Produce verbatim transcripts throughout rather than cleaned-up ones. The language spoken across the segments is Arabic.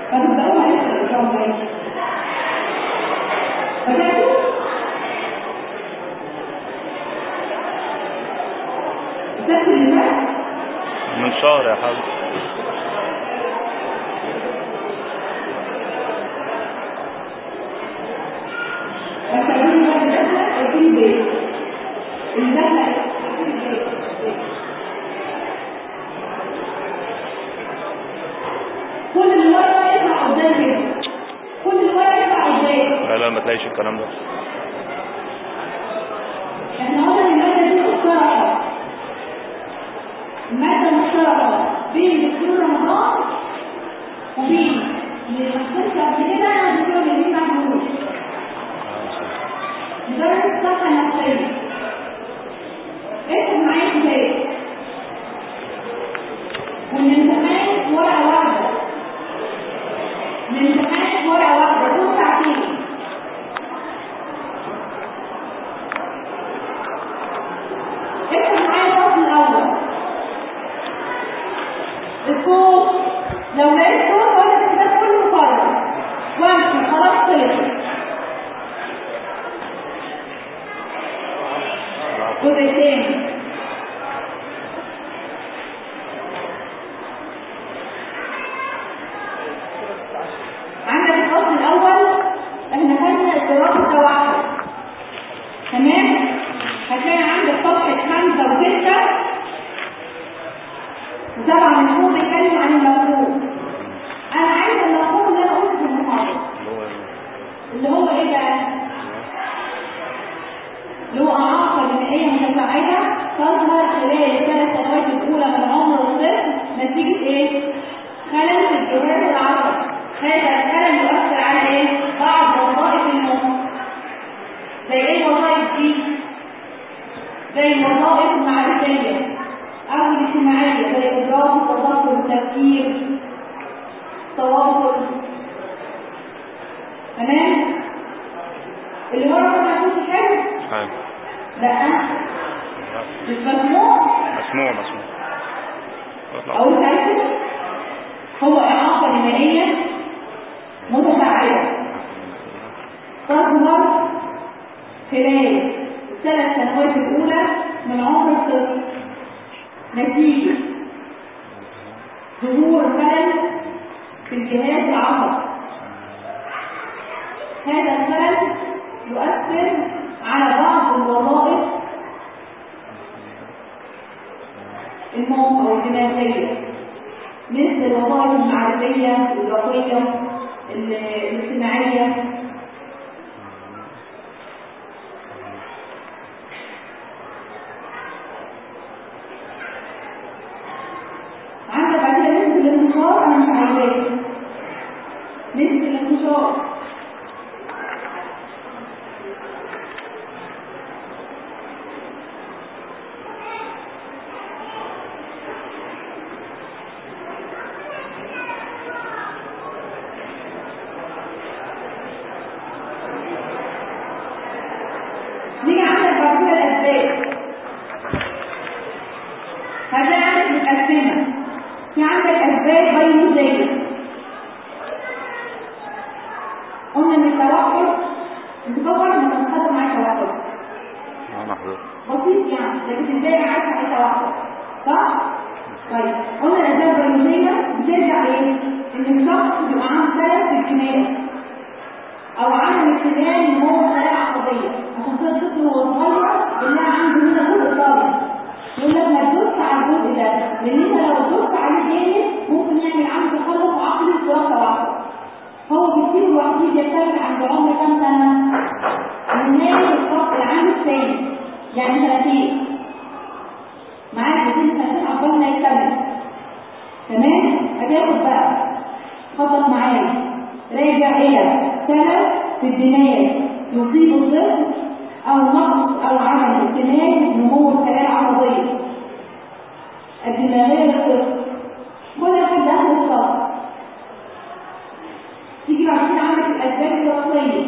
فتبدأوا لسه الإجابة جاي بدأتوا؟ السبت اللي فات؟ من شهر يا حاج. هتقولي بقى الدخلة قلتلي بيه الدخلة قلتلي بيه كل الورقة يطلع قدام كده كل الورقة يطلع قدام. لا لا ما تلاقيش الكلام ده. احنا قلنا ان المادة دي مشتركة المادة مشتركة بين دكتور رمضان وبين اللي محسوس قبل كده دكتور اللي محمود مدرس الصحة النفسية. اكتب معايا كتاب والامتحان ورقة واحدة الامتحان ورقة واحدة طول ساعتين. اكتب معايا الفصل الأول الصوت لو لقيت صوت ولا الكتاب كله فرق وامشي خلاص خلص. الجزء الثاني عندك الفصل الأول احنا خدنا الدراسة توحد تمام. هتلاقي عندك صفحة خمسة وستة وسبعة مفهوم بيتكلم عن المفهوم. أنا عايزة المفهوم اللي أنا قلته في المحاضرة اللي هو إيه بقى؟ اللي هو إعاقة جنائية متفاعلة تظهر خلال الثلاث سنوات الأولى من عمر الطفل نتيجة إيه؟ خلل في الجهاز العصبي. هذا الخلل يؤثر على إيه؟ بعض وظائف المخ. زي إيه الوظائف دي؟ زي الوظائف المعرفية أو الاجتماعية زي الإدراك والتفكر والتفكير التواصل تمام؟ اللي هو ما عندوش حاجة؟ حاجة لا مش مسموع مسموع مسموع أو تعرفه هو إعاقة جنائية متفاعلة تظهر خلال الثلاث سنوات الأولى من عمر الطفل نتيجة ظهور خلل في الجهاز العصبي. هذا الخلل يؤثر على بعض الوظائف المخ أو الدماغية مثل الوظائف المعرفية الإدراكية الاجتماعية. عندك بعد كده نسبة الانتشار أنا مش عايزاه نسبة الانتشار نيجي عندك بعد كده الأسباب. هتلاقي عندك متقسمة في عندك أسباب بيولوجية. قلنا ان التوحد انت طبعا ما تتخطى معايا توحد اه محظوظ بسيط يعني لكن ازاي عارفه ايه توحد صح؟ طيب قلنا الأسباب البيولوجية بترجع ايه؟ ان الشخص بيبقى عنده خلل في الدماغ او عنده اختلال نمو الخلايا العصبية. عشان كده الطفل وهو صغير بنلاقي عنده هنا جزء طارئ يقول لك ما تدوس على الجزء ده لان انت لو دوست عليه جامد ممكن يعمل عنده تخلف عقلي واضطراب توحد. هو بيصير الوحيد يختلف عند عمر كام سنة؟ من نهاية الفصل العام الثاني يعني سنتين معاك بسين سنتين عقبال ما يكتمل تمام؟ هتاخد بقى خطط معايا راجع إلى سبب في الدماغ يصيب الطفل أو نقص أو عدم اكتمال نمو الخلايا العصبية الدماغية للطفل. كل واحد داخل الصف. تيجي بعد كده عندك الأسباب الوراثية.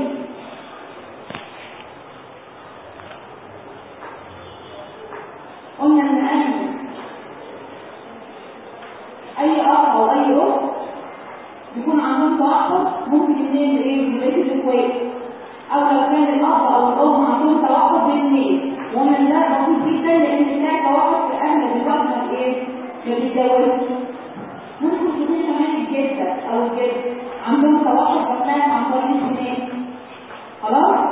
قلنا إن أي أي أخ أو أي أخت بيكون عندهم توحد ممكن اثنين ايه بقيه الاخوات، او لو كان الاب او الام عندهم توحد بين اثنين، ومن ده بسيط جدا لان تلاقي توحد في اغلب الوقت ما ايه ما بيتجوزش. ممكن تكون كمان الجده او الجد عندهم توحد بس عن طريق الجنين. خلاص؟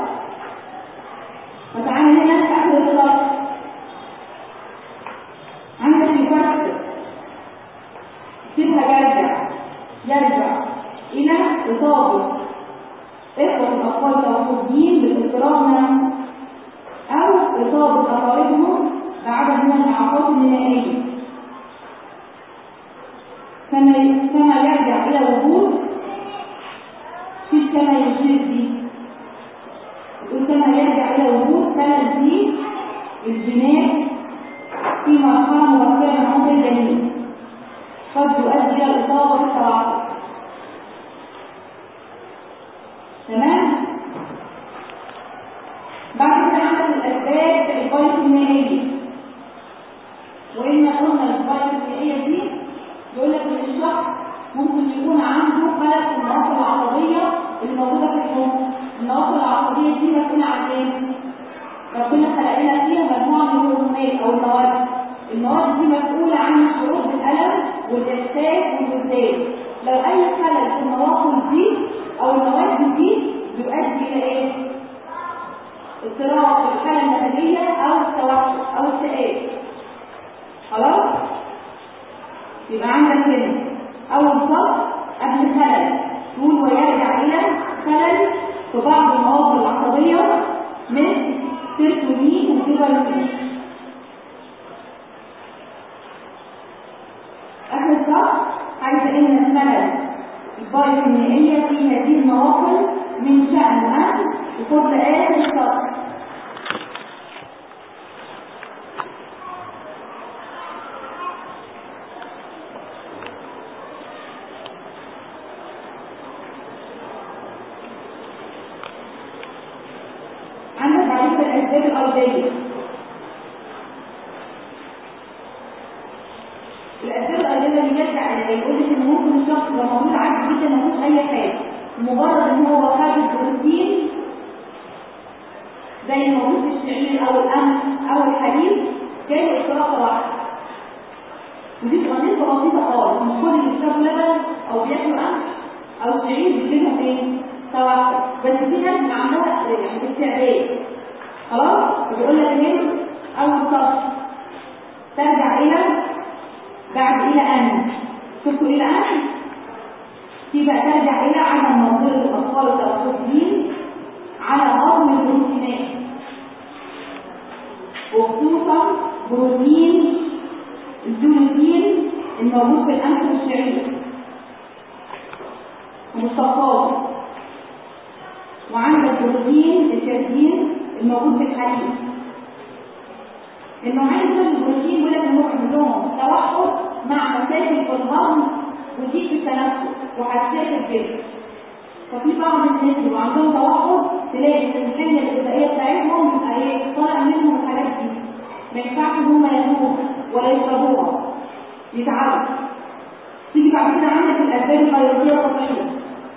فتعالى هنا في اخر الخط عندك الفرق سيبها يرجع يرجع الى اصابه اخوه الاطفال توحدين بالاضطراب نفسه او اصابه اقاربهم بعدد من الاعراض النهائيه، كما كما يرجع الى وجود في كما يشير دي وكما يرجع الى وجود ثلاث دي الجنات في مرحله مبكره من عمر الجنين قد يؤدي الى الاصابه بالتوحد. تمام؟ بعد كده عندك الاسباب البايوكيميائيه، وان قلنا البايوكيميائيه دي بيقول لك ان الشخص ممكن يكون عنده خلل في النواقل العصبيه اللي موجوده في المخ. النواقل العصبيه دي مسؤوله عن ايه؟ ربنا خلق لنا فيها مجموعه من الهرمونات او المواد. المواد دي مسؤوله عن الشعور بالالم والاحساس والوجدان. لو اي خلل في النواقل دي او المواد دي بيؤدي الى ايه؟ اضطراب في الحاله المزاجيه او التوحد او اكتئاب. خلاص؟ يبقى عندك هنا اول سطر قبل خلل تقول ويرجع الى خلل في بعض المواقع العصبيه مثل سيروتونين ودوبامين. اخر سطر عايزه ان الخلل البايوكيميائيه في هذه المواقع من شأن ان وخد اخر سطر الأسباب الأرضية. الأسباب الأرضية اللي يرجع إليها يقول لك إن ممكن الشخص لو موجود عادي جدا ما فيهوش أي حاجة، مجرد إن هو خد البروتين زي موجود في الشعير أو القمح أو الحليب جاي اضطراب توحد. ودي بتبقى نسبة بسيطة خالص، مش كل اللي بيشربوا لبن أو بياكلوا قمح أو شعير بيجيلهم إيه؟ توحد، بس في ناس عندها يعني استعداد. خلاص؟ بيقول لك هنا أول سطر ترجع إلى بعد إلى أن شفتوا إلى أن تبقى ترجع إلى عدم مقدرة الأطفال التوحدين على هضم البروتينات وخصوصا بروتين الجلوتين الموجود في القمح والشعير ومشتقاته، وعندك بروتين الكازين الموجود في الحليب. النوعين دول البروتين بيقول لك انهم عندهم توحد مع مشاكل في الهضم وضيق في التنفس وحساسيه الجلد. ففي بعض الناس اللي عندهم توحد تلاقي ان الحميه الغذائيه بتاعتهم بتبقى ايه؟ طالع منهم الحاجات دي، ما ينفعش ان هم ياكلوها ولا يشربوها، يتعبوا. تيجي بعد كده عندك الاسباب البيولوجيه الطبيعيه.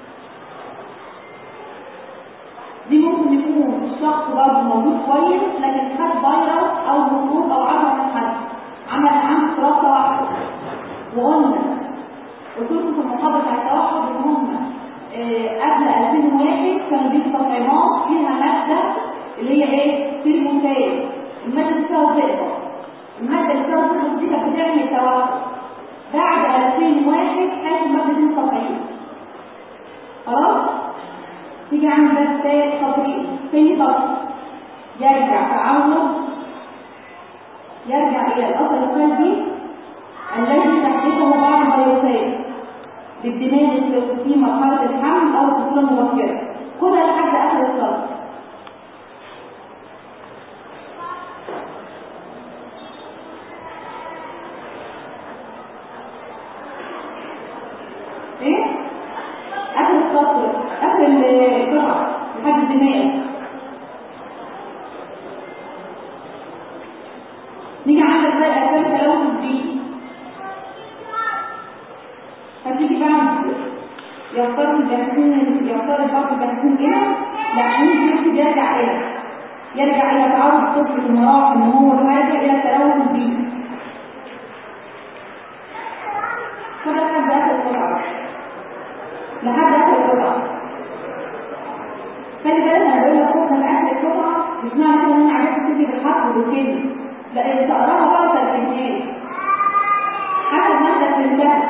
دي ممكن يكون الشخص برضه موجود كويس لكن خد فيروس او ميكروب او عدوى من حد عمل عنده اضطراب توحد. وقلنا قلت لكم في المحاضره بتاع التوحد ان هم قبل ألفين وواحد كانوا بيدوا تطعيمات فيها ماده اللي هي ايه؟ سيرموتاز. الماده دي فيها ضغط. الماده اللي فيها ضغط دي كانت بتعمل توحد. بعد ألفين وواحد كانت الماده دي تطعيم. خلاص؟ تيجي عندك ثالث تطبيق تاني تطبيق يرجع تعود يرجع الى الاثر السلبي الذي تحدثه بعض الفيروسات بالدماغ في مرحله الحمل او الطفوله المبكره. خدها لحد اخر السطر. ايه؟ اخر السطر اخر القطعه لحد الدماغ. نيجي عندك بقى اسباب التلوث دي. هتيجي بعد يفترض يختاروا الجنسين يختار البعض الجنسين كده، لا ممكن يرجع إلى يرجع إلى تعرض الطفل في المراحل إن هو يرجع إلى التلوث البيئي. كده لحد آخر القطعة لحد آخر القطعة. خلي بالك أنا بقول لك قطعة لآخر القطعة مش معنى كده إن أنا عرفت تيجي بالحرف وبالكلمة، لا اللي تقراها بقى ترجمتين حسب ما أنت فهمتها.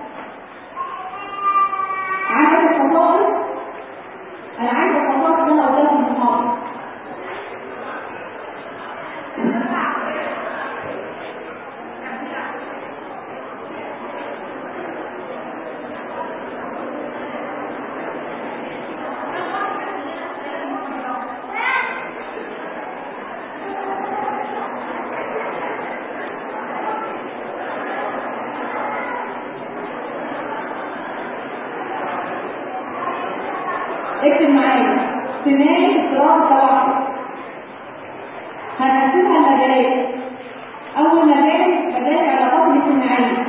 عندك الخصائص، أنا عايزة الخصائص اللي أنا قلتها في المحاضرة. اكتب معايا ثنائي اضطراب توحد. هنقسمها لمجالات. اول مجال مجال العلاقات الاجتماعيه.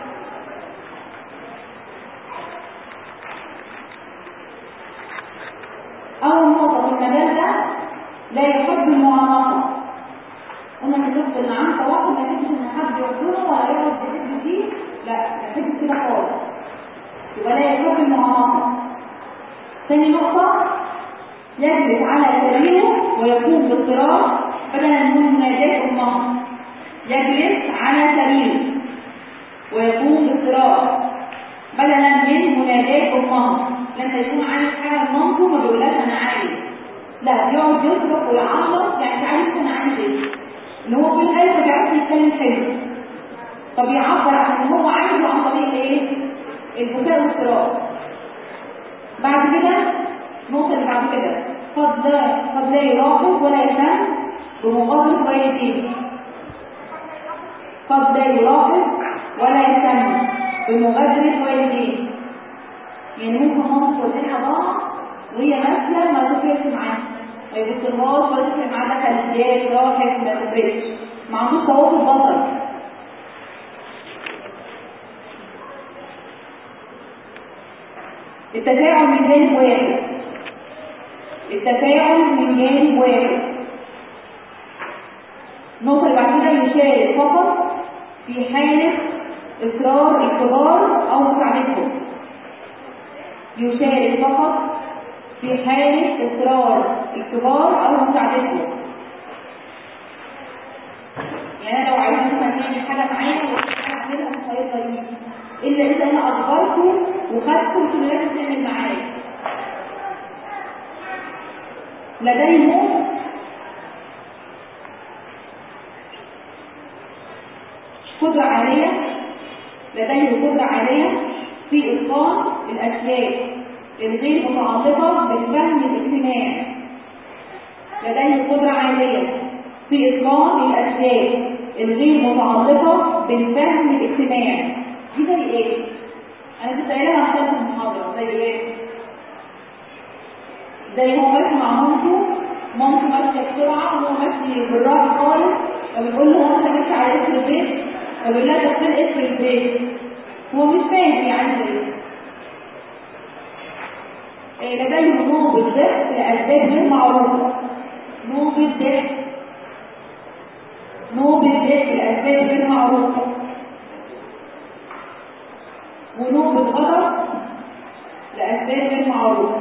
اول نقطه في المجال ده لا يحب المعانقه. قلنا في النص اللي عنده توحد ما يحبش ان حد يحضنه ولا يقعد يحب فيه، لا ما يحبش كده خالص، يبقى لا يحب المعانقه. ثاني نقطة يجلس على سريره ويقوم باضطراب بدلا من مناجاة أمه. يجلس على سريره ويقوم باضطراب بدلا من مناجاة أمه. لما يكون عايز حاجة لمامته ما بيقولهاش أنا عايز، لا يقعد يصرخ ويعيط يعني مش عارف أنا عايز إيه، اللي هو في الآخر ما بيعرفش يتكلم حلو، طب يعبر عن اللي هو عايزه عن طريق إيه؟ البكاء والاضطراب. بعد كده النقطة اللي بعد كده قد لا قد لا يراقب ولا يهتم بمغادرة والديه. قد لا يراقب ولا يهتم بمغادرة والديه، يعني ممكن مامته توديه حضانة وهي ماشية ما تفرقش معاها، ما يبصلهاش ولا تفرق معاها دخل ازاي راحت ما تفرقش، ما عندوش تواصل بصري. التفاعل من جانب واحد. التفاعل من جانب واحد. النقطة اللي بعد كده يشارك فقط في حالة إصرار الكبار أو مساعدتهم. يشارك فقط في حالة إصرار الكبار أو مساعدتهم. يعني أنا لو عايز مثلا نعمل حاجة معايا وأنا أعملها مش هيقدر يجي، إلا إذا أنا أجبرته وخدته في لازم تعمل معايا. لديهم قدرة عالية لديهم قدرة عالية في إتقان الأشياء الغير متعلقة بالفهم الاجتماعي. لديهم قدرة عالية في إتقان الأشياء الغير متعلقة بالفهم الاجتماعي. دي زي إيه؟ أنا كنت قايلها عن ثلاث المحاضرة. زي إيه؟ زي هو ماشي مع مامته، مامته ماشية بسرعة وهو ماشي بالراحة خالص، فبيقول له هو أنت ماشي على اسم البيت؟ فبيقول لها ده فين اسم البيت؟ هو مش فاهم يعني إيه. لديهم نوبة ضحك لأسباب غير معروفة. نوبة ضحك نوبة ضحك لأسباب غير معروفة. ونوبة غضب لأسباب غير معروفة.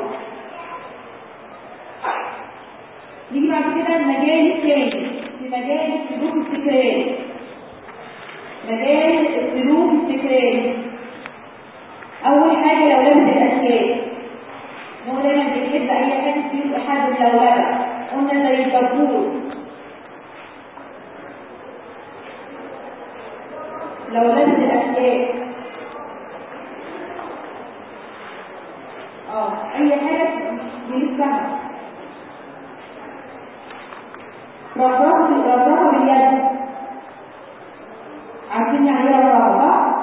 نيجي بعد كده المجال الثاني في مجال السلوك التكراري. مجال السلوك التكراري أول حاجة لولبة الأشياء. هو دايما بيحب أي حاجة تجيب حد لولبة، قلنا زي الدبور. لولبة الأشياء اه أي حاجة بيلبسها. رفرفة رفرفة باليد. عارفين يعني ايه رفرفة صح؟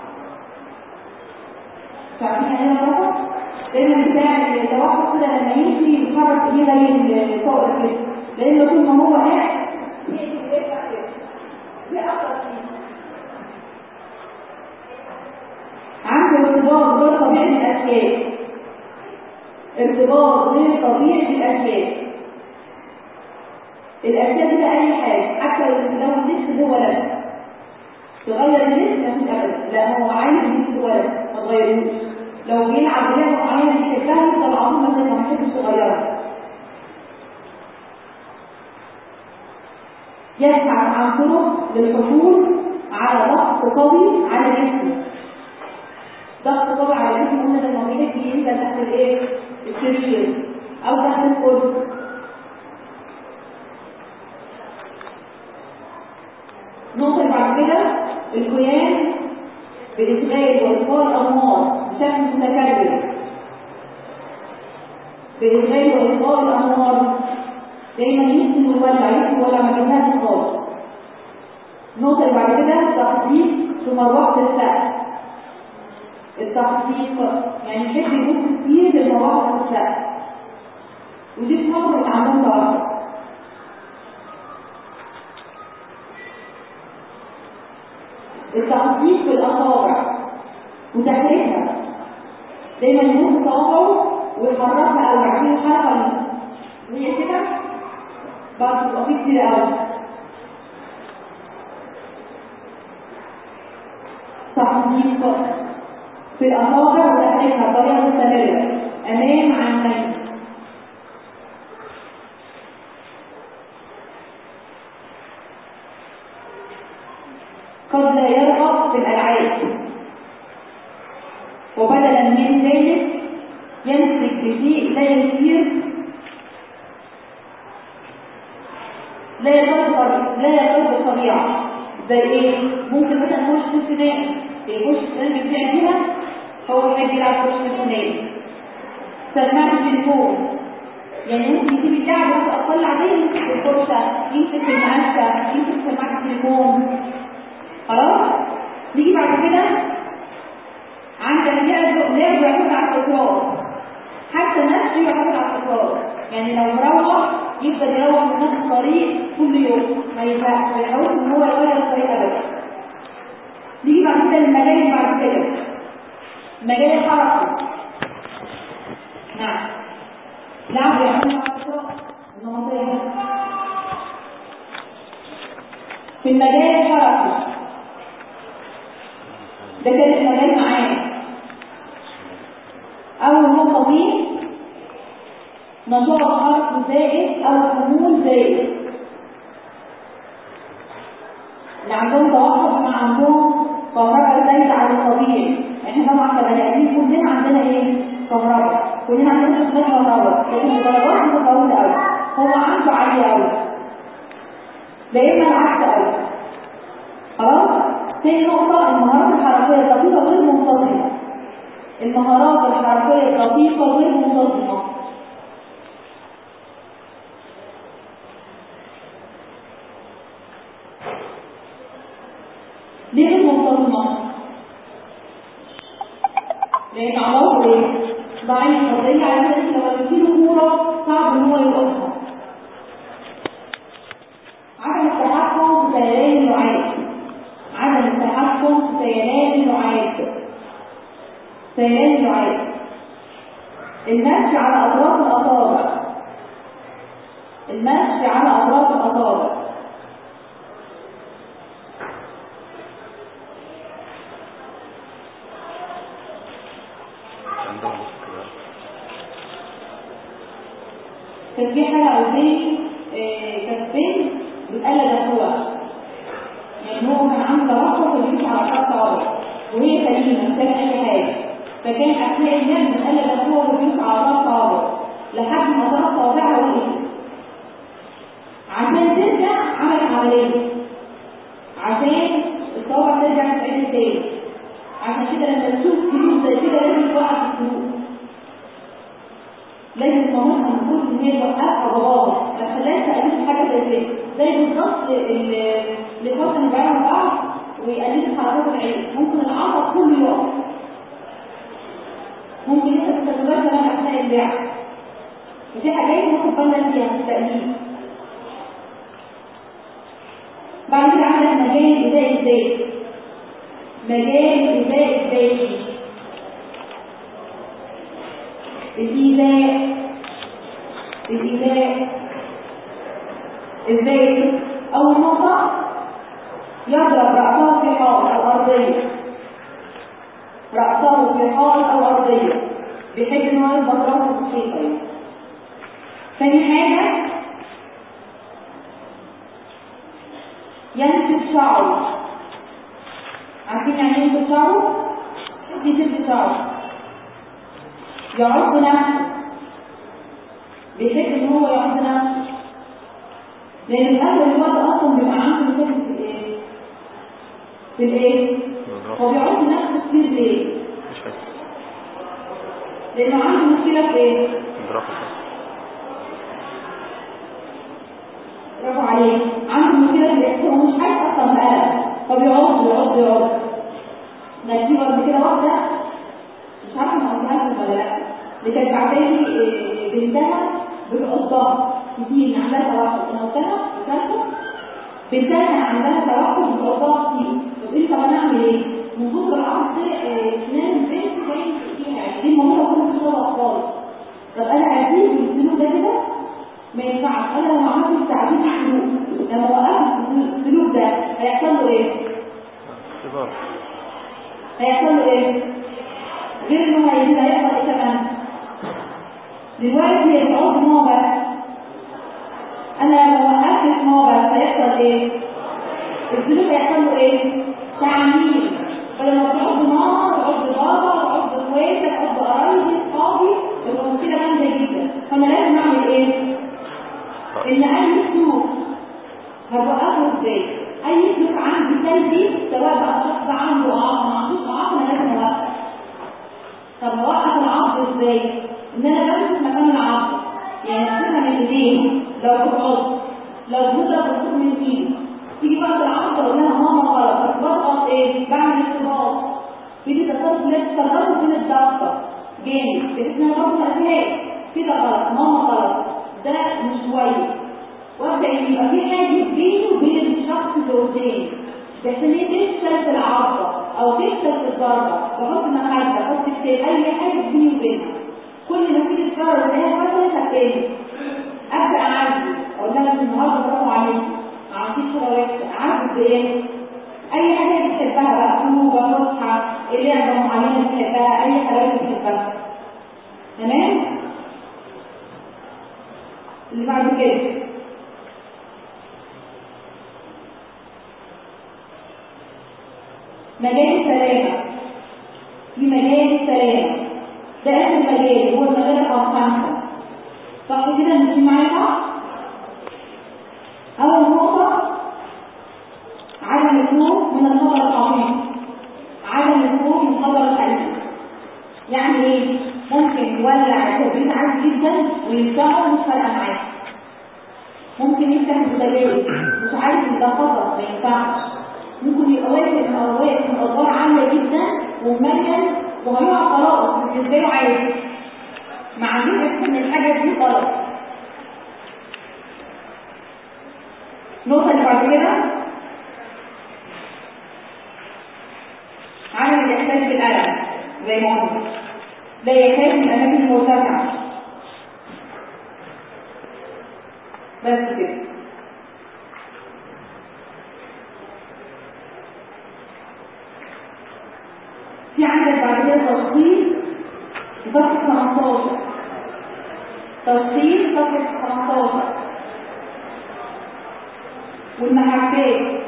مش عارفين يعني ايه رفرفة؟ دايما بتاع التوقف كده لما يمشي يتحرك ايديه زي الطائر كده، لان طول ما هو قاعد يقفل ويفتح كده. دي اكتر شيء. عنده ارتباط غير طبيعي بالاشياء. ارتباط غير طبيعي بالاشياء. الاشياء دي اي حاجه، حتى لو اللبس هو لبس تغير اللبس مفيش ابدا، لا هو عايز اللبس هو لبس ما تغيروش. لو بيلعب لعبه معينه بيحبها يفضل عمره ما تبقى محبش تغيرها. يبحث عن طرق للحصول على ضغط قوي على جسمه. ضغط قوي على جسمه قلنا ده لما بيحب ينزل تحت الايه؟ السرير او تحت الكرسي. نقطة بعد كده القيام بإشغال وإطفاء الأنوار بشكل متكرر. بإشغال وإطفاء الأنوار دايما يمكن يولع يمكن يولع ما جبهاش خالص. النقطة اللي بعد كده تخفيف في مروحة السقف. التخفيف يعني يحب يبص كتير للمروحة السقف، ودي في نقطة اللي عندهم توقف. التخفيف في الأصابع وتحريكها، دايما يبص صوابعه ويحركها أو يعمل الحركة وهي كده بعد تبقى فيه كتير قوي. تخفيف في الأصابع وتحريكها بطريقة مستمرة أمام عينين. قد لا يرغب في الألعاب، وبدلا من ذلك يمسك بشيء لا يسير لا يقرب لا يقرب الطبيعة. زي ايه؟ ممكن مثلا يخش في السنان، يخش في السنان بتاعي فيها هو يحب يلعب في السنان. سماعة التليفون يعني ممكن يسيب اللعب بس أقل عادية، يمسك الفرشة، يمسك المقشة، يمسك سماعة التليفون. خلاص؟ نيجي بعد كده عندك لعب لعب يعتمد على التكرار. حتى نفسه يعتمد على التكرار، يعني لو مروح يفضل يروح من نفس الطريق كل يوم، ما ينفعش ما يحاولش ان هو يغير الطريق ابدا. نيجي بعد كده للمجال بعد كده مجال الحركه. نعم لعب يعتمد على التكرار النمطيه. في المجال الحركي ده كان المجال معانا. أول نقطة فيه نشاط حركي زائد أو حمول زائد. اللي عندهم توقف بما عندهم كهرباء زايدة عن الطبيعي. احنا طبعا كبني آدمين كلنا عندنا ايه؟ كهرباء، كلنا عندنا شغل كهرباء، لكن بدرجات متفاوتة قوي. هو عنده عالية قوي، لا إما العكس قوي. خلاص؟ تاني نقطة المهارات الحركية الدقيقة غير منتظمة. المهارات الحركية الدقيقة غير منتظمة. ليه غير منتظمة؟ لأن عضلاته ايه؟ ضعيفة. زي على كده لو اديله كورة صعب ان هو يوقفها. عدم التحكم في سيلان اللعاب. عدم التحكم في سيلان اللعاب. سيلان اللعاب. المشي على أطراف الأصابع. المشي على أطراف الأصابع. كان في حاجة قدامي كانت بنت بتقلد أخوها، يعني هو كان عنده توقف وبيمشي على أطراف صوابعه وهي سليمة مش بتعمل أي حاجة، فكان أثناء الناس بتقلد أخوها وبيمشي على أطراف صوابعه لحد ما أطراف صوابعها وقفت. عشان ترجع عملت عملية عشان الصوابع ترجع تتعدل تاني. عشان كده لما تشوف فلوس زي كده لازم توقف الفلوس، لازم مامتها المفروض ان هي توقفها باباها، ما تخليهاش تقلد حاجه زي كده. زي بالظبط اللي فاصل يبيعوا بعض ويقلدوا حركات العين، ممكن العصب كله يقف، ممكن انت تستخدمها كمان اثناء اللعب، ودي حاجات ممكن بالنا فيها في التقليد. بعد كده عندك مجال الإزاء الذاتي. مجال الإزاء الذاتي الإيذاء. الإيذاء ازاي؟ أول نقطة يضرب رأسه في حائط أو أرضية، رأسه في حائط أو أرضية بحيث إن هو يضرب رأسه في الحيطة. ثاني حاجة ينسف شعره. عارفين يعني ايه ينسف شعره؟ ينسف شعره يعض نفسه بحيث ان هو يعض نفسه، لان الاغلب الوقت اصلا بيبقى عنده مشاكل في الايه؟ في الايه؟ هو بيعض نفسه كتير ليه؟ لانه عنده مشكله في ايه؟ برافو عليك، عنده مشكله في الاحساس، هو مش عايز اصلا بقلق فبيعض يعض يعض. ده في قبل كده واحده مش عارفه ما قلتهاش ولا لا، اللي كانت بعتالي بنتها بتقصها كتير، عندها توحد. انا قلتها وكانت بنتها كان عندها توحد بتقصها كتير. طب انت طب انا اعمل ايه؟ من كتر العرض اسنان البنت كانت فيها دي الموضوع كله مش واضح خالص. طب انا عايزين السلوك ده كده ما ينفعش. انا لو عملت التعديل في السلوك، لما وقفت السلوك ده هيحصل له ايه؟ اختبار. هيحصل له ايه؟ غير انه هيجي هيحصل ايه كمان؟ دلوقتي هي بتعود نوبة. انا لو وقفت نوبة هيحصل ايه؟ السلوك هيحصل له ايه؟ تعميل. فلما تعود ماما تعود بابا تعود اخواتي تعود قرايبي اصحابي يبقى مشكلة جامدة جدا. فانا لازم اعمل ايه؟ ان اي سلوك هتوقفه ازاي؟ اي سلوك عندي سلبي سواء بقى الشخص عنده عقل ما عندوش عقل انا لازم اوقف. طب اوقف العقل ازاي؟ ان انا بمسك مكان العقل، يعني امسكها من ايديه لو بتعض، لو بتضرب بتضرب من ايدي، تيجي بقى العقل اقول لها ماما غلط، بضغط ايه؟ بعمل استباط في تصرف لا تصرفه بين الضغطه جامد بحيث ان انا برضه ما اذيهاش. كده غلط، ماما غلط، ده مش كويس. وابدا يبقى في حاجز بيني وبين الشخص اللي قدامي بحيث ان هي تفشل في العضه او تفشل في الضربه، بحط مخده بحط كتاب اي حاجه بيني وبينها. كل ما تيجي تقرر ان هي حصلت هتاني ابدا اعالج، اقول لها النهارده برافو عليكي ما عملتيش حاجه وحشه. اعالج بايه؟ اي حاجه بتحبها بقى، خروجه فسحه لعبه معينه بتحبها، اي حاجه بتحبها. تمام؟ اللي بعد كده مجال السلامة. في مجال السلامة ده آخر مجال، هو المجال رقم خمسة. صح كده؟ مش معايا؟ أول نقطة عدم الخوف من الخطر العظيم. عدم الخوف من الخطر الحقيقي. يعني إيه؟ ممكن يولع كبريت عادي جدا ويلسعه مش فارقة معاه. ممكن يفتح البوتاجاز مش عارف إن ده خطر ما ينفعش. ممكن يبقى واقف من واقف من ادوار عاليه جدا ومليان وهيقع خلاص بالنسبه له عادي، ما عندوش احساس ان الحاجه دي غلط. النقطه اللي بعد كده عدم الاحساس بالالم زي ما قلنا، لا يخاف من الاماكن المرتفعه. بس كده. في عندك بعد كده تفصيل صفحة خمستاشر. تفصيل صفحة خمستاشر والمحكات.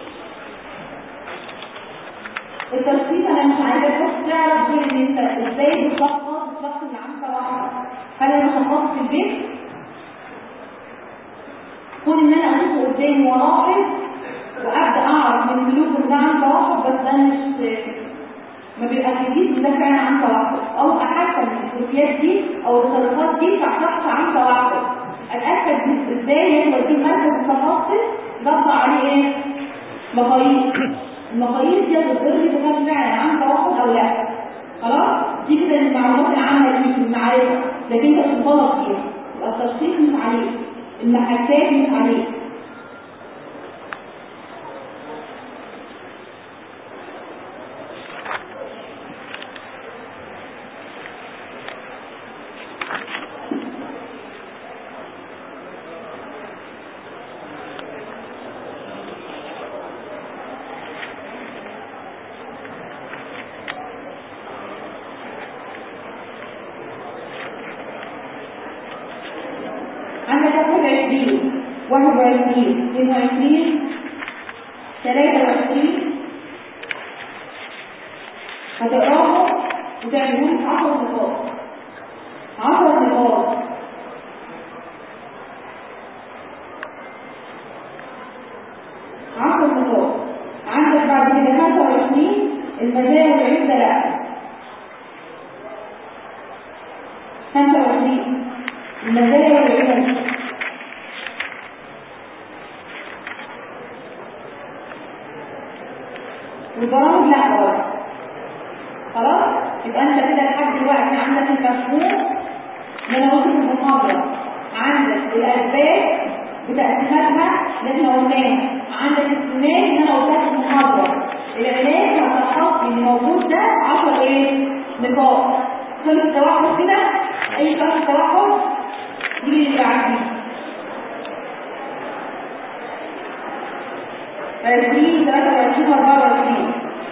التفصيل انا مش عايزاك بس تعرف غير ان انت ازاي بتشخص الشخص اللي عنده توحد. هل انا شخصت في البيت؟ كون ان انا اشوفه قدامي والاحظ وابدا اعرف من سلوكه ان ده عنده توحد، بس ده مش ما بيأكديش ان ده فعلا عن توحد، او احسن من السلوكيات دي او التصرفات دي كشخص عن توحد. اتاكد من ازاي يقدر في مركز التخصص ضغط عليه ايه؟ مقاييس. المقاييس دي هتظهر لي اذا كان فعلا عن توحد او لا. خلاص؟ دي كده المعلومات العامه دي المعرفه، لكن انت بتطلب فيها. يبقى التشخيص مش عليك، المحاكاه مش عليك. عندك تاخد عشرين واحد وعشرين اثنين وعشرين ثلاثة وعشرين هتقراهم وتعملون عشر نقاط عشر نقاط عشر نقاط. عندك بعد كده خمسة وعشرين المزايا والعيوب ثلاثة خمسة وعشرين المزايا والعيوب والبرامج لا برضه. خلاص يبقى انت كده لحد دلوقتي عندك المفهوم اللي انا قلته في المحاضره، عندك الاسباب بتقسيماتها اللي احنا قلناها، عندك الاستثناء اللي انا قلتها في المحاضره، العلاج هتحط اللي موجود ده عشر ايه نقاط. خلص التوحد كده، اي خلص التوحد دي اللي بعديه عشرين ثلاثة وعشرين أربعة وعشرين.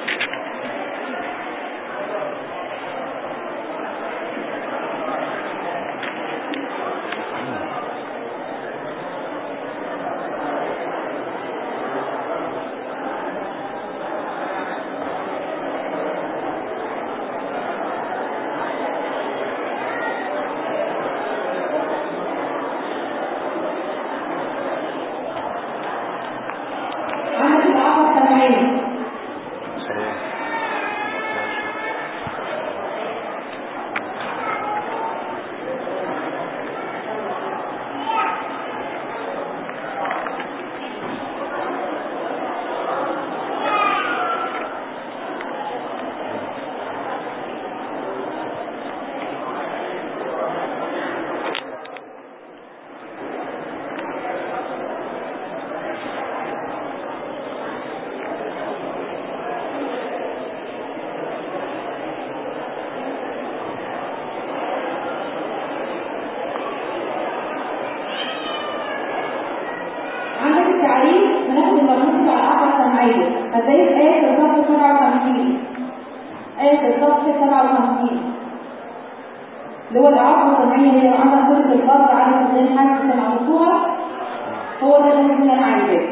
اللي هو الإعاقة السمعية هي عندك كل الفرد على غير حاجة سمعتوها، هو ده اللي أنا عايزاه.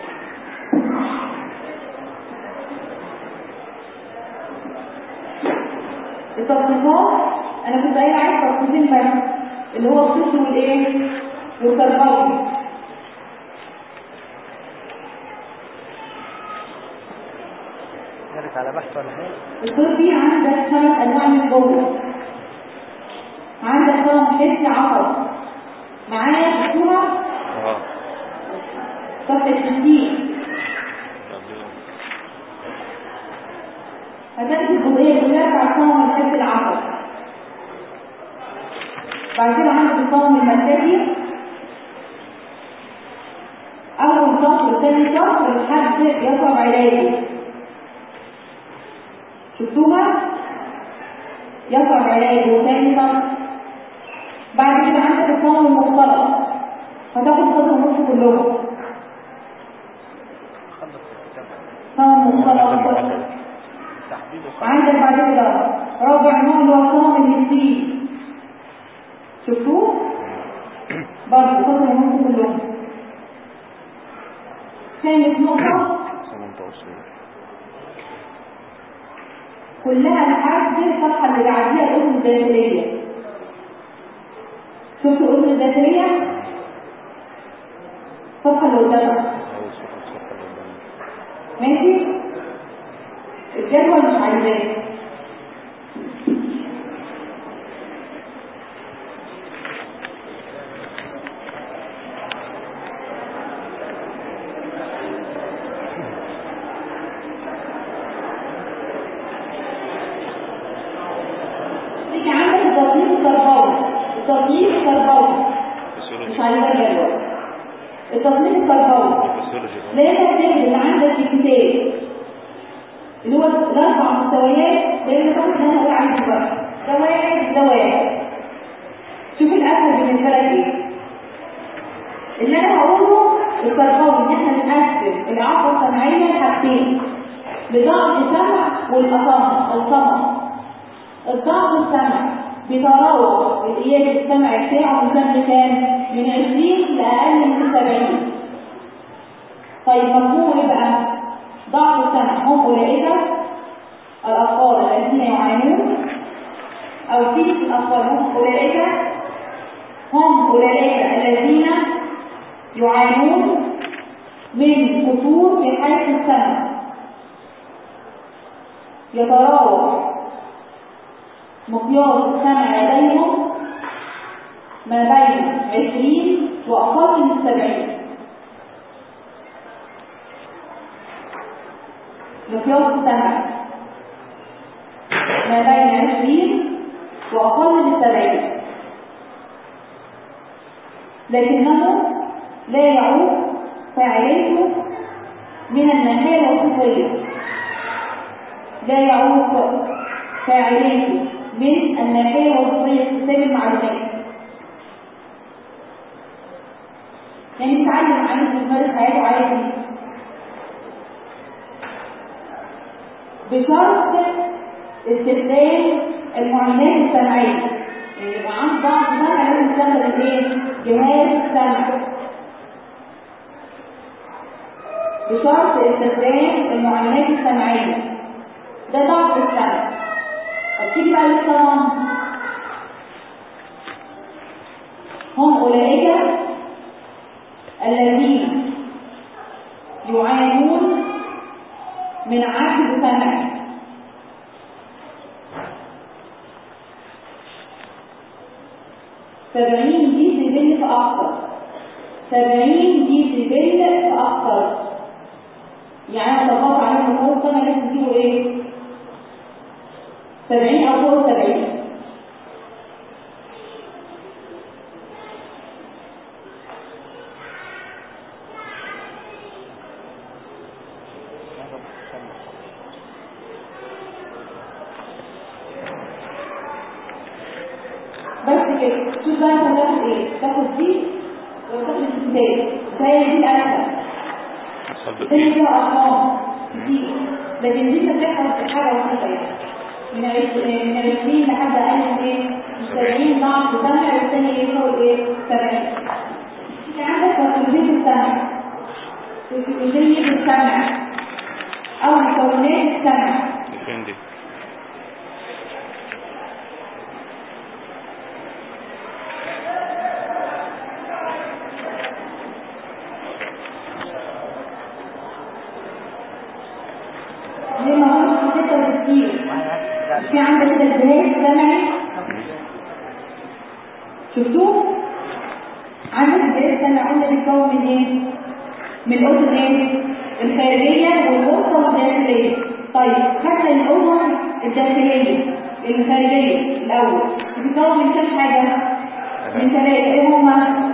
التصنيفات أنا كنت قايلة عايز تصنيفين بس، اللي هو الصوت والإيه والتربوي. نرجع على بحث ولا حاجة؟ الصوت فيه عندك خمس أنواع من جوه. عندك صوت حسي عصب معايا الصورة اه صوت التسجيل هتاخد الجزئية كلها بتاع الصوت الحسي العصب. بعد كده عندك الصوت المركزي، أول سطر وثاني سطر لحد يصعب علاجي. شفتوها؟ يصعب علاجي وثاني سطر. بعد كده عندك الصوم المختلط، هتاخد سطر ونص كلهم. صوم مختلط. عندك بعد كده رابع نوع اللي هو الصوم النسبي. شفتوه؟ برضه سطر ونص كلهم. ثالث نقطة كلها لحد الصفحة اللي بعديها الأذن الداخلية. شفتوا الأذن الداخلية؟ الصفحة اللي قدامها. ماشي؟ الجدول مش عايزاه. التصنيف التربوي مش عايزة الجدول. التصنيف التربوي لازم تكتب اللي عندك في الكتاب اللي هو الاربع مستويات، لان طبعا انا هقول عليه دلوقتي ده واحد ده واحد. شوف الاسهل بالنسبه لك ايه اللي انا هقوله. التربوي ان احنا نقسم الاعاقه السمعيه لحاجتين، لضعف السمع والاصم او صمم. الضعف السمع بتراوح القياس السمع بتاعه من كام لكام؟ من عشرين لأقل من سبعين. طيب مفهوم ايه بقى؟ ضعف السمع هم أولئك الأطفال الذين يعانون، أو تلك الأطفال هم أولئك هم أولئك الذين يعانون من قصور في حالة السمع يتراوح مقياس السمع لديهم ما بين عشرين وأقل من سبعين. مقياس السمع ما بين عشرين وأقل من سبعين، لكنه لا يعود فاعليته من الناحية الوظيفية، لا يعود فاعليته من الناحية الوظيفية في سبيل المعلومات. يعني بيتعلم عن تمارس حياته عادي بشرط استخدام المعاينات السمعية. يعني يبقى عنده ضعف سمع لازم يستخدم ايه؟ جهاز السمع بشرط استخدام المعاينات السمعية. ده ضعف السمع. طب تيجي بقى للصمام، هم أولئك الذين يعانون من عجز سمعي. سبعين دي سيبل في أكثر، سبعين دي سيبل في أكثر. يعني أنا طبقت عليهم فوق سنة لازم تجيبوا إيه؟ سبعين أو فوق سبعين. بس كده. شوف بقى انت هتاخد ايه؟ تاخد دي ولا تاخد الكتاب؟ فهي دي الأسهل. دي فيها أرقام دي، لكن دي بتحصل في حاجة واحدة يعني. من من عشرين لحد أقل من ايه؟ سبعين ضعف سمع، والثاني ايه فوق ايه؟ سبعين. في عندك تكنولوجية السمع، تكنولوجية السمع أو مكونات السمع. فين دي؟ في عندك الجهاز السمعي شفتوه؟ عندك الجهاز السمعي قلنا بيتكون من ايه؟ من الاذن ايه؟ الخارجيه والوسطى والداخليه. طيب خدنا الاذن الداخليه الخارجيه الاول بتتكون من كام حاجه؟ من ثلاثه. ايه هما؟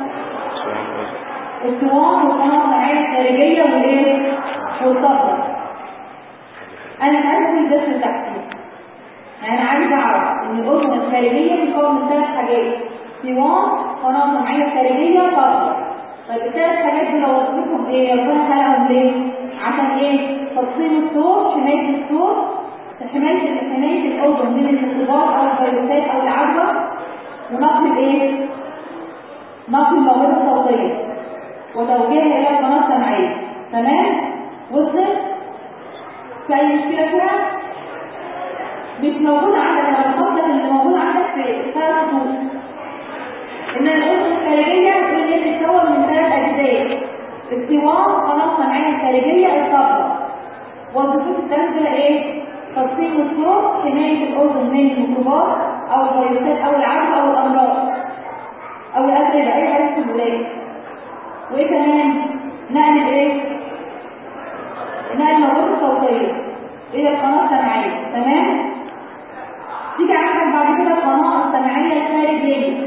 الصوان والقناه السمعيه الخارجيه والايه؟ والصدر. انا مش عايزه اقول الدرس بتاعتي، يعني انا عايز اعرف ان الاذن الخارجيه بتتكون من ثلاث حاجات: صوان، قناه سمعيه خارجيه، صدر. طيب الثلاث حاجات دول وظيفتهم ايه؟ ربنا خلقهم ليه؟ عشان ايه؟ تفصيل الصوت، حمايه الصوت، حمايه حمايه الاذن من الانتظار او الفيروسات او العدوى، ونقل الايه؟ نقل المواد الصوتيه وتوجيهها الى القناه السمعيه. تمام؟ وصلت؟ في اي مشكله فيها؟ مش موجود عندك. انا بفضل اللي موجود عندك في ثلاث خطوط، ان الاذن الخارجيه بتقول ان بتتكون من ثلاث اجزاء: الصوان، قناه سمعيه خارجيه، الصدر. وظيفه الثلاث دول ايه؟ تفصيل الصوت، حمايه الاذن من الميكروبات او الفيروسات او العدوى او الامراض او الاتربه، اي حاجه في الولاده. وايه كمان؟ نقل ايه؟ نقل المواد الصوتيه الى القناه السمعيه. تمام؟ تيجي عندك بعد كده القناه السمعيه الخارجيه.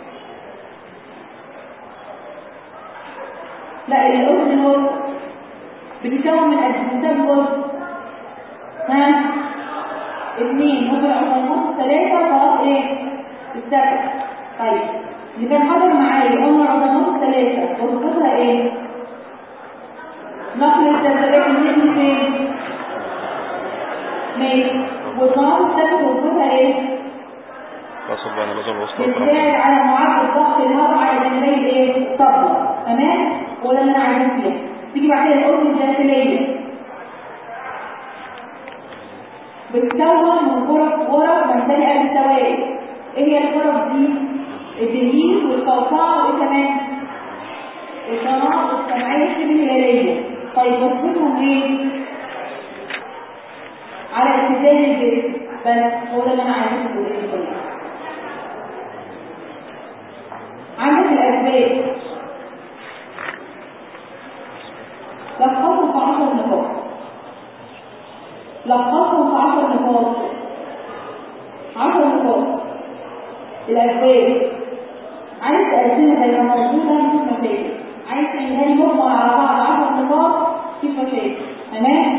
لا، الاذن الوسطى بتتكون من اجزاء الوسطى. ها؟ اثنين، ممكن عضلات ثلاثه، خلاص ايه؟ السبع. طيب اللي كان حاضر معايا قلنا عضلات ثلاثه وظيفتها ايه؟ نقل التزريق النجم فين؟ ماشي. والقناه الثالثه وظيفتها ايه؟ تناسب بين اللغة الوسطى بتساعد على معدل ضغط الهواء على جانبي الايه؟ الطبلة. تمام؟ وده اللي انا عايزاه فيها. تيجي بعد كده الأذن الداخلية بتكون من غرف غرف ممتلئة بالسوائل. ايه هي الغرف دي؟ الدهين والقوقعة وايه كمان؟ القناة السمعية الشبه هلالية. طيب وصفتهم ايه؟ على اتجاه الجسم بس. هو ده اللي انا عايزاه في الجزئية كلها. عندك الأسباب لخصهم في عشر نقاط. لخصهم في عشر نقاط. عشر نقاط. الأسباب عايز تقسمها زي ما موجودة مفيش مشاكل. عايز تعملها لي مجمع على بعض عشر نقاط مفيش مشاكل. تمام؟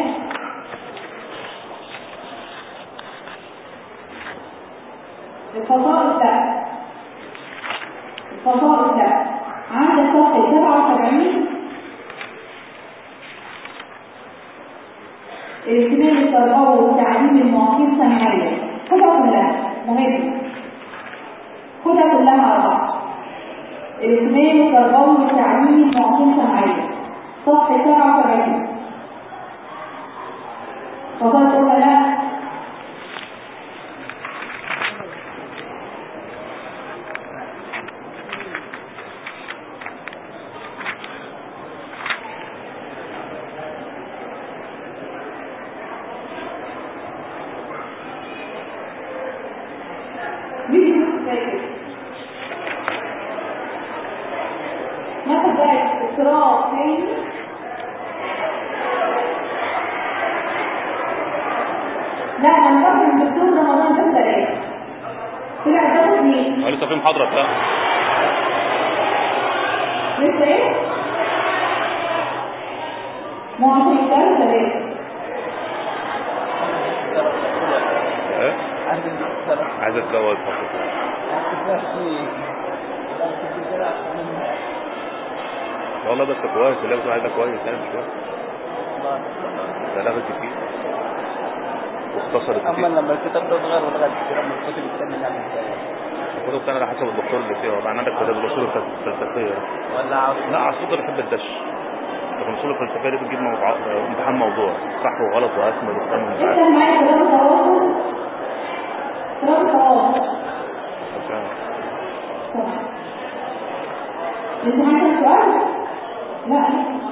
الخصائص لا. الخصائص لا. عندك صفحة سبعة وسبعين الاهتمام التربوي والتعليم المعاقين سمعيا. خدها كلها مهمة. خدها كلها على بعض. الاهتمام التربوي والتعليم المعاقين سمعيا صفحة سبعة وسبعين. خدها كلها. ناخد بقى اضطراب تاني. لا انا فاكر ان الدكتور رمضان ده بلاش. طلع ده اثنين. هو لسه في محاضرة بتاع. لسه ايه؟ معاصر ده بلاش. ايه؟ عايز اتجوز فقط. والله بس كويس اللي بتقول عايزة كويس يعني مش كويس. ده لغة كتير واختصرت كتير. اما لما الكتاب ده صغير ولغة كتير اما الكتب الثانية يعني الكتب الثانية على حسب الدكتور اللي فيها. طبعا عندك كتاب الاصول الفلسفية ولا عاوز. لا عصود اللي بيحب الدش. لكن الاصول الفلسفية دي بتجيب موضوع امتحان موضوع صح وغلط واسمى بالثاني مش عارف. انت معايا كلام تواصل. كلام تواصل. انت معاك سؤال؟ لا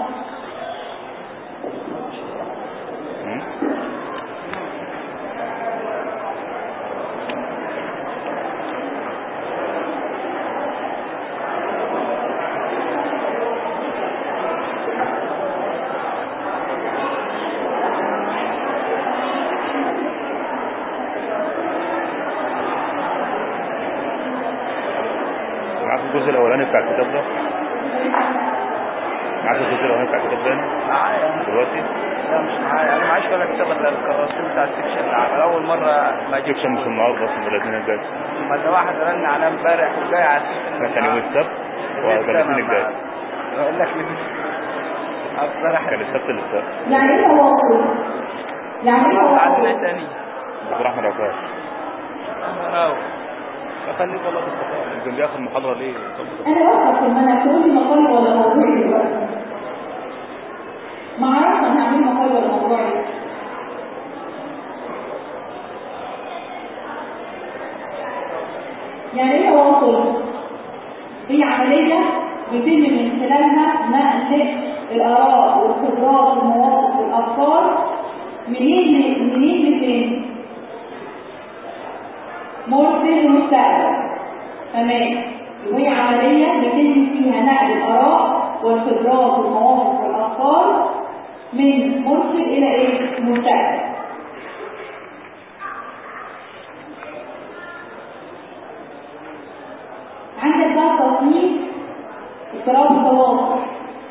الجزء الاولاني بتاع الكتاب ده معاك الجزء الاولاني بتاع الكتاب ده معايا دلوقتي؟ لا مش معايا. انا معيش ولا كتاب الا الكراسي بتاع السكشن اللي عمل اول مره ما اجيب. السكشن مش النهارده اصلا الاثنين الجاي. ما ده واحد رن على امبارح وجاي على السكشن كان يوم السبت وكان الاثنين الجاي. بقول لك امبارح كان السبت اللي فات. يعني ايه تواصل؟ يعني ايه عندنا تواصل؟ ثاني دكتور احمد عكاش انا خليك والله بالتفاهم. يمكن دي اخر محاضره ليه؟ انا واقفه في المنهج تقول لي مقال ولا موضوعي دلوقتي؟ ما اعرفش انا هعمل مقال ولا موضوعي. يعني ايه تواصل؟ هي عمليه بيتم من خلالها نقل الاراء والخبرات والمواقف والافكار منين منين لفين؟ مرسل المستقبل. تمام. وهي عملية بيتم فيها نقل الآراء والخبرات والمواقف والأفكار من مرسل إلى إيه؟ المستقبل. عندك بقى تصنيف اضطراب التواصل.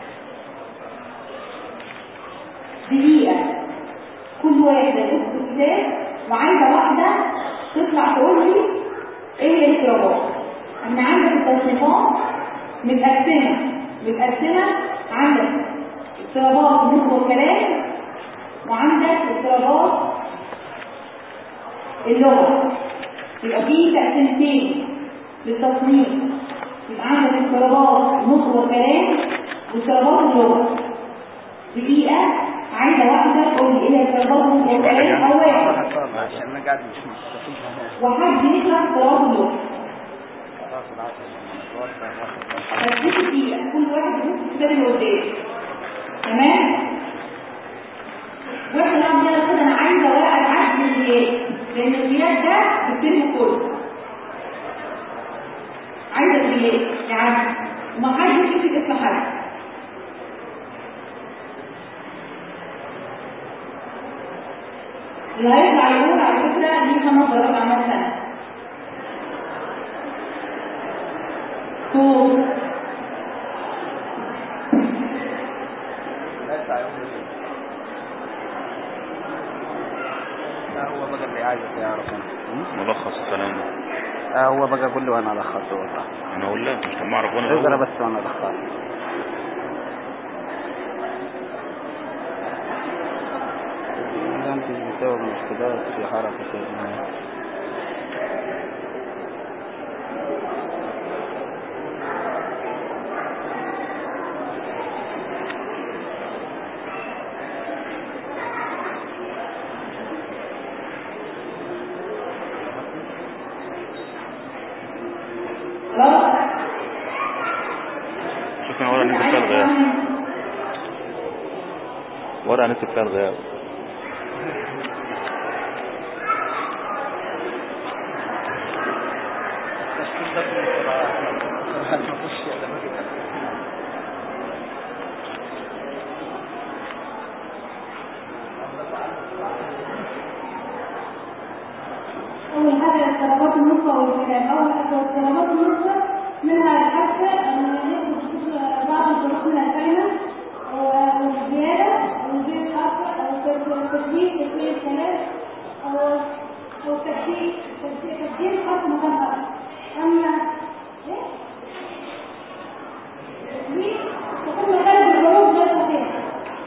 دقيقة كل واحد يبص في الكتاب وعايزة واحدة تطلع تقول لي ايه هي الاضطرابات. ان عندك التصنيفات متقسمه متقسمه عندك اضطرابات النطق والكلام وعندك اضطرابات اللغه. يبقى في تقسيمتين للتصنيف. يبقى عندك اضطرابات النطق والكلام واضطرابات اللغة. دقيقة عايزة واحدة تقول لي ايه هي اضطرابات النطق والكلام أو واحد عشان انا قاعد مش مستفيد وحد يشرح اضطرابات اللغة. بس دقيقة كل واحد يبص في الكتاب اللي قدامه. تمام؟ واحنا نقعد نقول كده انا عايزة ورقة تعدي الغياب لأن الغياب ده في الترم كله. عايزة الغياب يعني وما حدش يكتب اسم حد. اللي هيطلع يقول على فكرة دي خمس درجات عمل سنة. صوت لا هو بقى اللي عايزك يعرف ملخص الكلام ده. اه هو بقى اقول له انا الخصه والله. انا اقول لك مش لما اعرف وانا اقرا بس وانا الخصه. يمكن بسبب مشكلات في حركة الماء. شوفنا ورقة نكتب فيها الغياب. ورقة نكتب فيها الغياب. أول حاجة اضطرابات النطق والكلام. أول حاجة اضطرابات النطق منها الحاسة أن ناخد بعض الظروف من الكلمة والزيادة أو زي الحرف أو تسجيل تسجيل الكلام أو أو تسجيل تسجيل حرف مكان حرف. أما إيه؟ تسجيل تكون مكان الظروف غير صحيحة.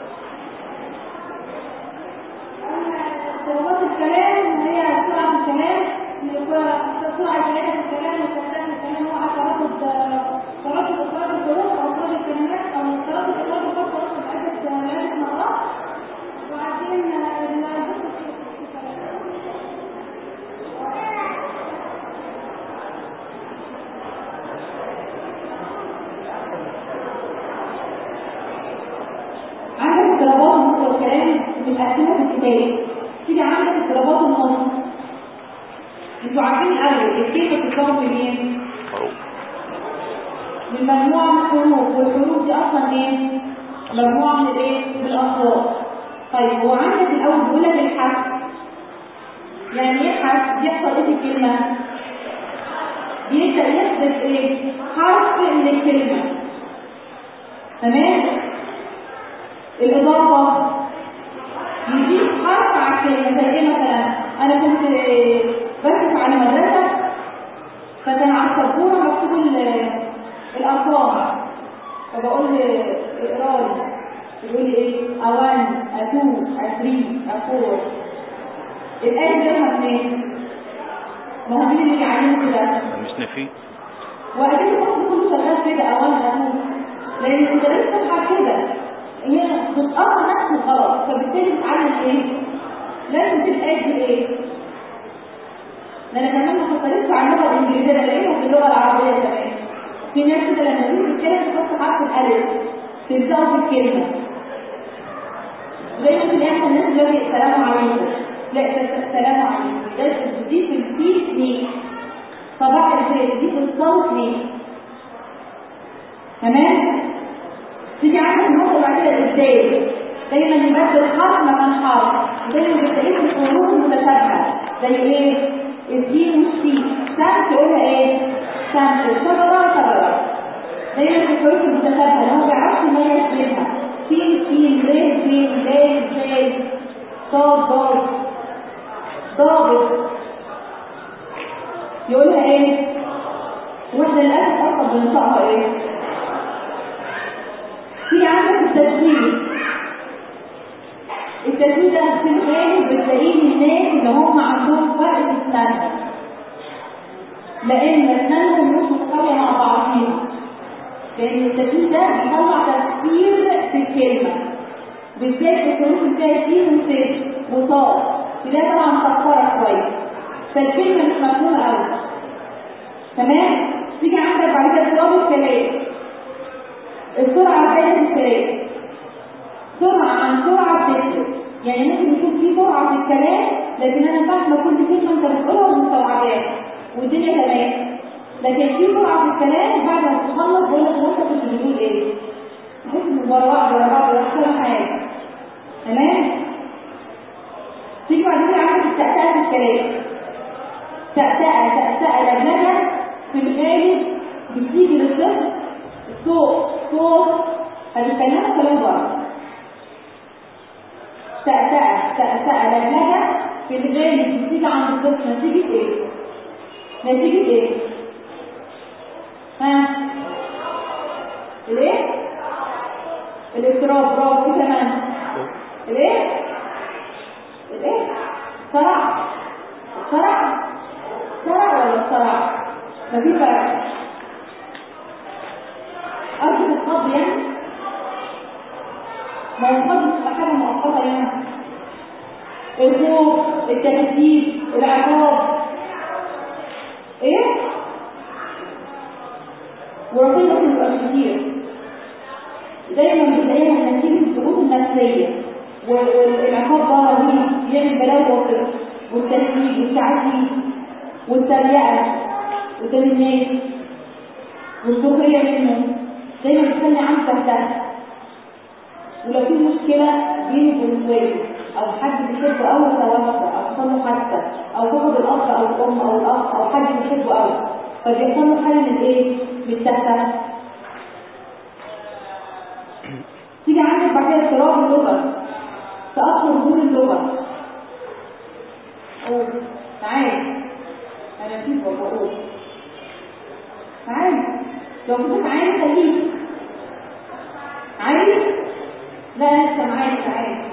أما اضطرابات الكلام هي سرعة الكلام سرعة زيادة الكلام وتسليم الكلام هو تردد تردد إطلاق الظروف أو إطلاق الكلمات أو تردد إطلاق الخط أصلا عدة مئات مرات. وبعدين عندك اضطرابات النطق والكلام متقسمة في الكتاب. تيجي عندك اضطرابات النطق. انتوا عارفين الاول الكلمه بتتكون من ايه؟ حروف. من مجموعه من الحروف والحروف دي اصلا ايه؟ مجموعه من الايه؟ من الاصوات. طيب هو عندك الاول بيقول لك الحرف. يعني ايه حرف؟ بيحصل ايه في الكلمه؟ بيبدا يحدث ايه؟ حرف من الكلمه. تمام؟ الاضافه يجيب حرف على الكلمه زي ايه مثلا؟ انا كنت بكتب على مدرسة فكان على السبورة مكتوب الأرقام فبقول اقرالي يقول لي ايه أوان أتو أتري أفور الآية جاية منين؟ ما هو مين اللي بيعلمه كده؟ مش نفي وأكيد الوقت كله شغال كده أوان أتو لأن المدرسة بتاعها كده هي بتقرأ نفس الغلط فبالتالي بتتعلم ايه؟ لازم تبقى ايه؟ لأن كمان ما حصلتش على اللغة الإنجليزية لقيتها في اللغة العربية كمان. في ناس كده لما تيجي تتكلم تحط حرف الألف تلزقه في الكلمة. زي ما في الآخر الناس اللي السلام عليكم. لا السلام عليكم. ده دي في الفيل اثنين. صباح الخير دي في الصوت اثنين. تمام؟ تيجي عندك النقطة بعدها الإبدال. دايما يبدل حرف مكان حرف. دايما بتلاقيه في الحروف المتشابهة. زي ايه؟ الدين والسين سام تقولها ايه؟ سام شجرة شجرة دايما في الحروف المتشابهة اللي هو بيعرفش يميز بينها سين سين ليه سين ليه زي ضاد ضاد ضابط يقولها ايه؟ واحنا للأسف أصلا بننطقها ايه؟ في عندك التسجيل التسجيل ده في الغالب بتلاقيه الناس اللي هم عندهم فرق في السنة لان اسنانهم مش متساويه مع بعضيها، لان التسويق ده بيطلع تفسير في الكلمه، بالذات في الحروف اللي فيها سين وسين وصاد، تلاقيها طبعا مكسره كويس فالكلمه مش مفهومه قوي. تمام؟ تيجي عندك بعد كده اضطراب الكلام، السرعه زي الكلام، سرعه عن سرعه بتفرق، يعني ممكن يكون في سرعه في الكلام لكن انا فاهمه كل كلمه انت بتقولها ومستوعباها والدنيا تمام، لكن في سرعه في الكلام بعد ما تخلص بقول لك انت كنت بتقول ايه؟ تحس ان ورا بعض ورا بعض ولا فاهمه حاجه. تمام؟ تيجي بعد كده عندك التأتأة في الكلام، تأتأة تأتأة لجنة في الغالب بتيجي للطفل صوت صوت هتتكلموا كلام بعض. تأتأة تأتأة لجنة في الغالب بتيجي عند الطفل نتيجة ايه؟ نتيجة ايه؟ ها؟ الايه؟ الاضطراب. برافو. ايه كمان؟ الايه؟ الايه؟ صرع. صرع صرع ولا صرع؟ مفيش فرق. أرجو الخض يعني ما الخض مش حاجة مؤقتة يعني. الخوف، التهديد، العقاب، ايه؟ ورصيدة تبقى كتير دايما بتلاقيها نتيجة الضغوط النفسية، والعقاب ده رهيب يعمل بلاوي وصف، والتهديد والتعذيب والتريقة قدام الناس والسخرية منه، دايما بتخلي عنك ده. ولو في مشكلة بينه وبين اخواته او حد بيحبه قوي توفى او حصل له حادثة او فقد الاخ او الام او الاخ او حد بيحبه قوي فبيحصل له حاله من ايه؟ من التهته. تيجي عندك بعد كده اضطراب اللغه، تاخر ظهور اللغه. قول تعالى انا فيك وبقول تعالى لو كنت عايز خليك عايز لا لسه معايا تعالى.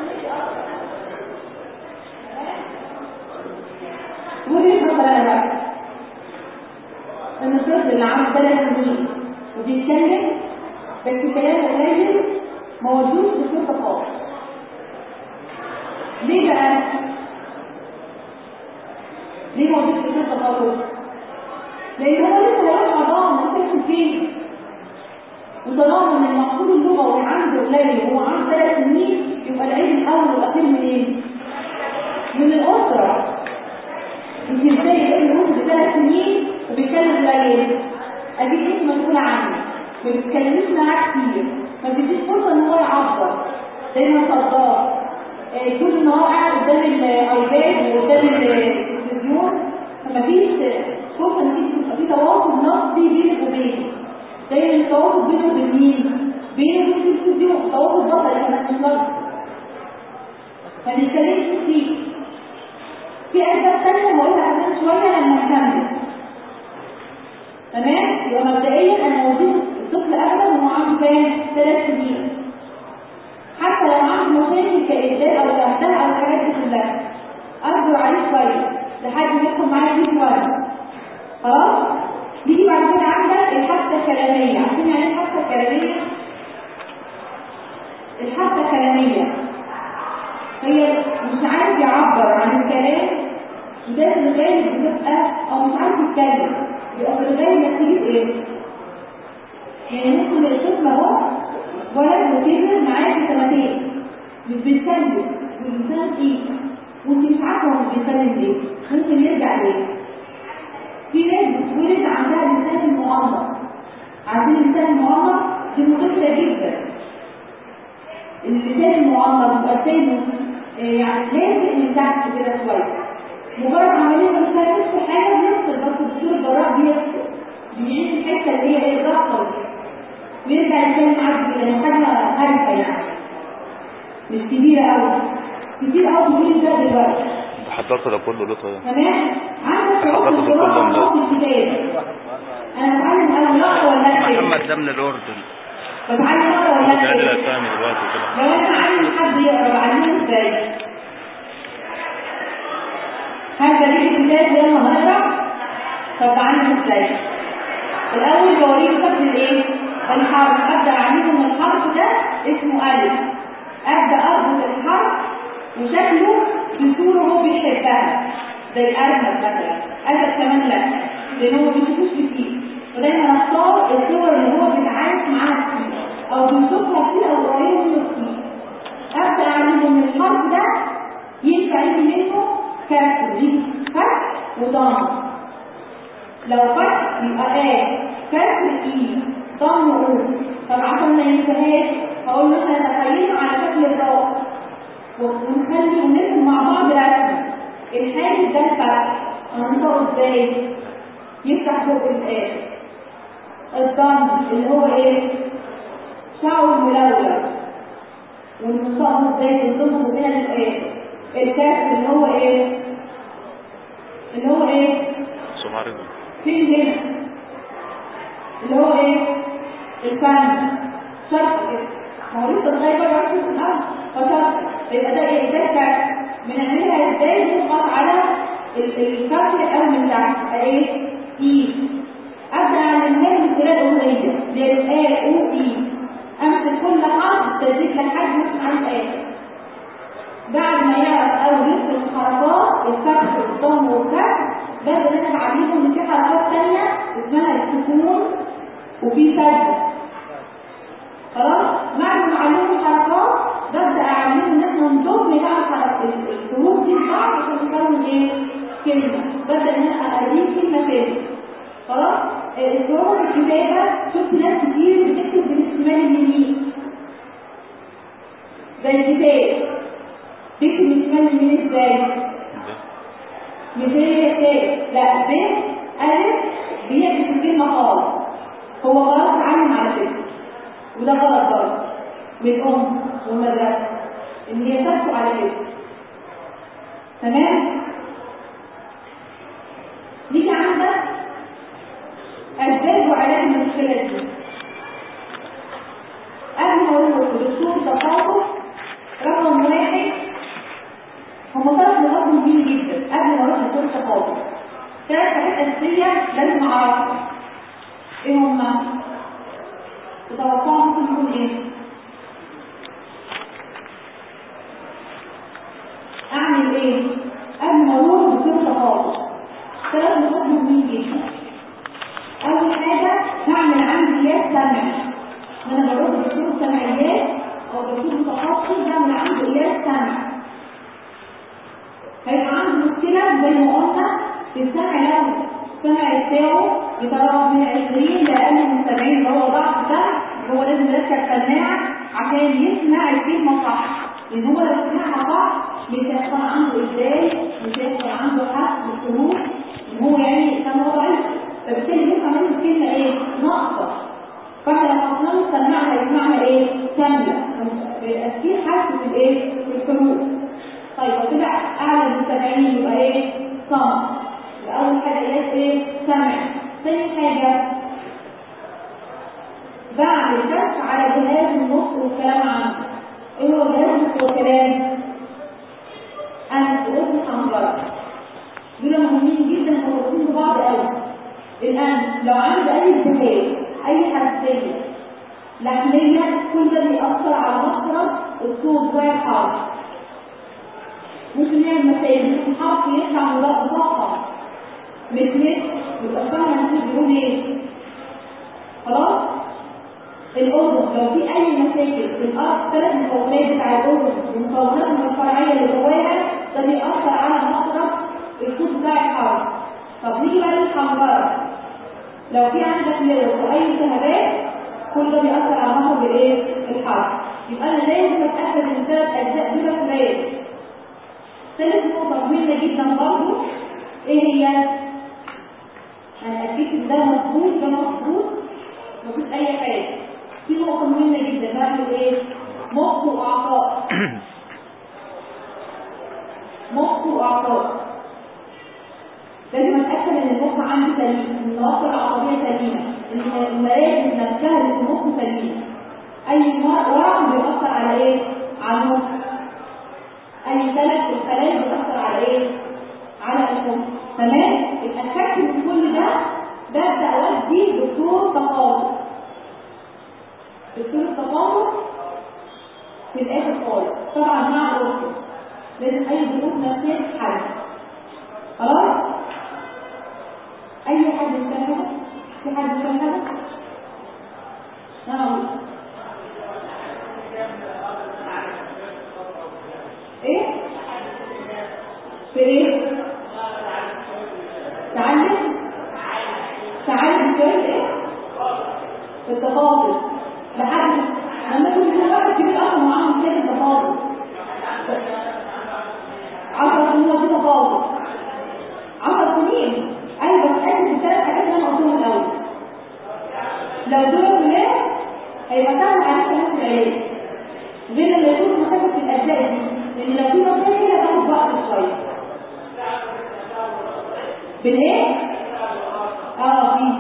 ممكن مثلا الطفل اللي عنده ثلاث سنين وبيتكلم بس كلامه قليل موجود في الشرطة خالص. ليه بقى؟ ليه موجود في الشرطة خالص؟ لأن هو لسه هيروح حضانة لسه فين؟ وطالما ان المقصود اللغوي عنده قليل وهو عنده ثلاث سنين يبقى العيب الأول والأخير منين؟ من الأسرة. انت ازاي ابن ولد بثلاث سنين وبيتكلم قليل؟ اكيد انت مسؤوله عنه، ما بتتكلميش معاه كتير، ما بتديش فرصه ان هو يعبر، دايما صداع، طول النهار قاعد قدام الايباد وقدام التلفزيون، فمفيش فرصه ان انت تبقى في تواصل نفسي بينك وبينه. دايما التواصل بينه وبين مين؟ بينه وبين التلفزيون، تواصل بصري كمان مش لفظي. ما بيتكلمش كتير. في أسباب تانية هقولها كمان شوية لما نكمل. تمام؟ يبقى مبدئيا أنا وظيفة الطفل أبدا وهو عنده كام؟ ثلاث سنين. حتى لو عنده مشاكل كإهداء أو تهدئة أو الحاجات دي كلها أصبر عليه كويس لحد ما يدخل معايا فيه كويس. خلاص؟ نيجي بعد كده عندك الحاسة الكلامية. عارفين يعني إيه الحاسة الكلامية؟ الحاسة الكلامية هي مش عارف يعبر عن الكلام وده في الغالب بتبقى او مش عارف يتكلم، يبقى في الغالب نتيجه ايه؟ يعني ممكن الطفل اهو ولد وكبر معاه سنتين مش بيتكلم واللسان ايه وانت مش عارفه هو مش بيتكلم ليه، ممكن يرجع ليه؟ في ناس بتولد عندها اللسان المعمر. عارفين اللسان المعمر؟ دي مشكله جدا. اللسان المعمر بيبقى لسانه يعني لازم من تحت كده شويه، مجرد عمليه ما بتعملش حاجه بيفصل، بس الدكتور الجراح بيفصل بيعيش الحته اللي هي ايه الضغطه ويرجع يتكلم عادي كده، لان حاجه هايفه يعني مش كبيره قوي، كتير قوي بيقول ده دلوقتي. حضرت ده كله ليه طيب؟ تمام. عندك حضرت ده كله الكتاب. انا بتعلم انا نقرا ولا ايه؟ محمد ده من الاردن. بتعلم اقرا ولا ايه؟ ده فاهم دلوقتي كده. لو انا عايز حد يقرا بعلمه ازاي؟ هذا ليه الكتاب يلا نقرا. طب بعلم ازاي؟ الاول بوريك شكل الايه؟ الحرف. ابدا اعلمه ان الحرف ده اسمه الف، ابدا اربط الحرف وشكله بصوره هو بيحبها زي الارنب مثلا. اسد كمان لا لان هو ما بيشوفوش كتير، ودايما اختار الصور اللي هو بيتعايش معاها كتير او بيشوفها كتير او قريبه منه كتير. ابدا اعلمه ان الحرف ده ينفع يجي منه كسر، دي فتح وضم. لو فتح يبقى ايه؟ كسر اي، ضم او. طب عشان ما ينساهاش هقول له احنا تخيلنا على شكل الراء ونخلي ونرسم مع بعض رسم. الحاجز ده الفتح هننطقه ازاي؟ يفتح فوق الايه؟ الضم اللي هو ايه؟ شعر ملون، وننطقه ازاي؟ بنضمه هنا للايه؟ الكسر اللي هو ايه؟ اللي هو ايه؟ سماري فين هنا؟ اللي هو ايه؟ الفن. شرط كده. ما هو لسه لغايه بقى ركز في الارض فشرط. يبقى ده ايه؟ ده الكسر. بنعملها ازاي؟ نضغط على الفتح او من تحت. ايه؟ اي. ابدا اعملها له بطريقه اغنيه زي الاي او اي. امسك كل حرف تدريج لحد ما اسمع الايه. بعد ما يعرف او يدخل الحركات الفتح والضم والكسر ببدا انا بعلمه ان في حركات ثانيه اسمها السكون وفي سجده. خلاص؟ بعد ما اعلمه الحركات ببدا اعلمه ان احنا نضم بقى الحروف دي ببعض عشان نكون ايه؟ كلمه. ببدا ان انا اوريه كلمه تاني. خلاص؟ الصعوبه في الكتابه شفت ناس كتير بتكتب بالشمال اليمين زي الكتاب. بيكتب بالشمال اليمين ازاي؟ مثال الكتاب. لا، ب الف بيكتب الكلمه خالص. هو غلط اتعلم على فكره وده غلط برضه من الام والمدرسه ان هي تكتب على كده. تمام؟ نيجي عندك اسباب وعلاج المشكله دي. قبل ما اقول لكم دكتور تخاطب رقم واحد، هم ثلاث نقاط مهمين جدا قبل ما اروح لدكتور تخاطب. ثلاث حاجات اساسيه لازم اعرفها. تتوقعوا ممكن يكون ايه؟ اعمل ايه؟ قبل ما اروح بصير خالص ثلاث نقاط مهمين جدا. اول حاجه هعمل عندي قياس سمعي، انا بروح دكتور سمعيات او دكتور متخصص بعمل عنده قياس سمعي. هيبقى عنده مشكله زي ما قلنا في السمع، لو السمع بتاعه يتراوح من عشرين لاقل من سبعين اللي هو ضعف السمع، هو لازم يركب سماعه عشان يسمع الكلمه صح، لان هو لو سمعها صح مش هيحصل عنده ازاي، مش هيحصل عنده حس بالحروف ان هو يعني سمعه ضعيف، فبالتالي يسمع منه الكلمه ايه؟ ناقصه. فاحنا لو حطينا له السماعه هيسمعها ايه؟ كامله، بيبقى في حس في الايه؟ في الحروف. طيب لو طلع اعلى من سبعين يبقى ايه؟ صمت. اول حاجه قياس ايه؟ سمع. ثاني حاجه بعمل كشف على جهاز النطق والكلام عنه. ايه هو جهاز النطق والكلام؟ انف واذن حنجره، دول مهمين جدا مرتبطين ببعض قوي. الانف لو عندي اي التهاب اي حساسيه لحميه كل ده بيأثر على مخرج الصوت زي الحرف، ممكن يعمل مسائل، ممكن حرف يطلع مضخم مثل يبقى فاهمه انت بيقول ايه. خلاص. الاذن لو في اي مشاكل في الارض، ثلاث مكونات بتاع الاذن المكونات الفرعيه اللي جواها ده بيأثر على مخرج الصوت بتاع الحرف. طب نيجي بقى للحنجره، لو في عندك لوز واي التهابات كل ده بيأثر على مخرج الايه؟ الحرف. يبقى انا لازم اتاكد ان الثلاث اجزاء دول كويس. ثالث نقطه مهمه جدا برضه ايه هي؟ انا اكيد ان ده مظبوط، ده مظبوط مفيش اي حاجه. في نقطه مهمه جدا بعمل ايه؟ مخ واعصاب. مخ واعصاب لازم اتاكد ان المخ عندي سليم، ان النواقص العصبيه سليمه، ان المراكز نفسها اللي في المخ سليمه. اي ورم بيأثر على ايه؟ على المخ. اي ثلاث الخلايا بتأثر على ايه؟ على المخ. تمام؟ اتاكدت من كل ده، ببدا اودي دكتور تخاطب. دكتور التخاطب في الاخر خالص طبعا مع الدكتور، لازم اي ظروف نفسيه تتحل. خلاص؟ اي حد يسمعها؟ في حد يسمعها؟ نعم. ايه؟ في ايه؟ تعلم؟ تعلم كويس ايه؟ في التفاضل لحد لما كنت في الوقت كبير اصلا معاهم كده التفاضل عشر سنين في تفاضل عشر سنين. ايوه بس اكد الثلاث حاجات اللي انا قلتهم الاول، لو دول ولاد هيبقى سهل عليك نفس العلاج غير لما يكون مسافه في الاجزاء دي، لان لو في مشاكل هتاخد وقت شويه. بالايه؟ اه في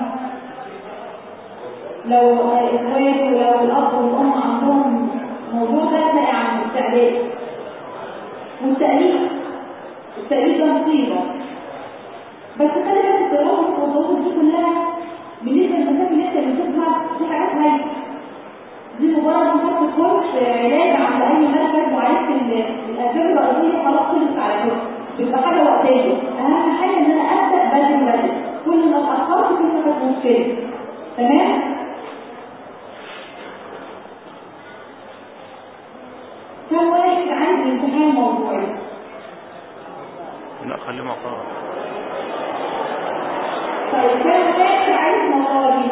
لو اخوات ولو الاب والام عندهم موضوع ده يعني استعداد والتأليف. التأليف ده مصيبه، بس خلي بالك الدراسه والضغوط دي كلها بالنسبه للمسافه اللي انت بتشوفها دي حاجات هايله، دي مجرد انت تخش علاج عند اي مركز وعرفت الاسباب الرئيسيه خلاص خلصت على كده، بتبقى حاجه وقتيه. اهم حاجه ان انا ابدا بدري بدري، كل ما اتاخرت كل ما كانت مشكله. تمام؟ كم واحد عايز امتحان موضوعي؟ لا خليه مقام. طيب كم واحد عايز مقالي؟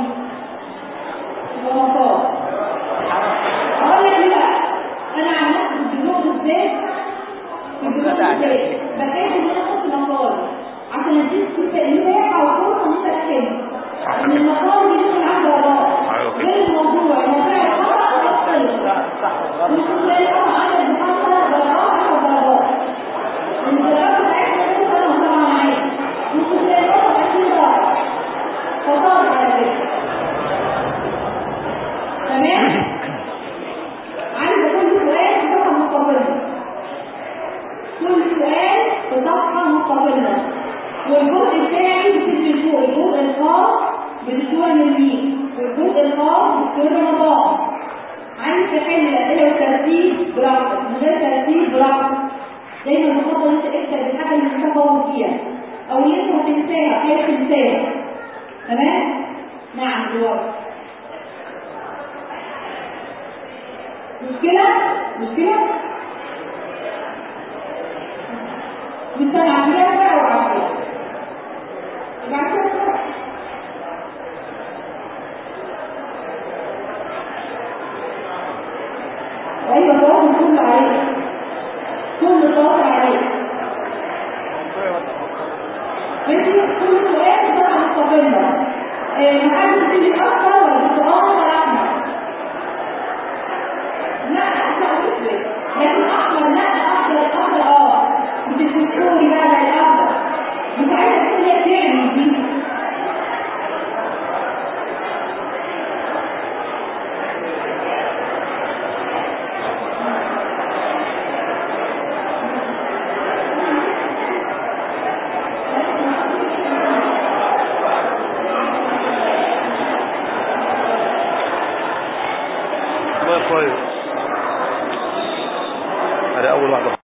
مقال. اقول لك لا، انا عملت الدروس ازاي؟ الدروس ازاي؟ بحيث ان انا احط مقال عشان اديك مساحه وفرصه ان انت تحل. ان المقال بيدخل عند الله غير الموضوع الموضوع الخطا يختلف. صح غلط. مش زي الخطا عدد محصله درجات او درجات. الدرجات بتاعتنا دي انا طبعا معاك. مش زي الخطا عشرين درجه. فصار على كده. تمام؟ عايزه كل سؤال في صفحه مستقله. كل سؤال في صفحه مستقله. والجزء الثاني بتدي فوق الجزء الخاص بالدكتوره نرمين. في الجزء الخاص بكل رمضان. عايز تحل الأسئلة والترتيب براحتك، من غير ترتيب براحتك. دايما بفضل انت اكتب الحاجة اللي انت قوي فيها او اللي انت هتنساها خايف تنساها. تمام؟ نعم دلوقتي. مشكلة؟ مشكلة؟ مستمع عشرية بقى او عشرية؟ يبقى عشرية بقى. ايوه طبعا كله عليك. كل طاقة عليك. ماشي كل سؤال بقى مستقلة. محدش تيجي أكتر ولا برتقال ولا أحمر. لا أحمر أسود لكن أحمر لا أخضر أخضر أه مش الفسفوري بقى زي الأخضر. مش عايزة تقول لي تعمل دي. كويس. هذه أول واحدة.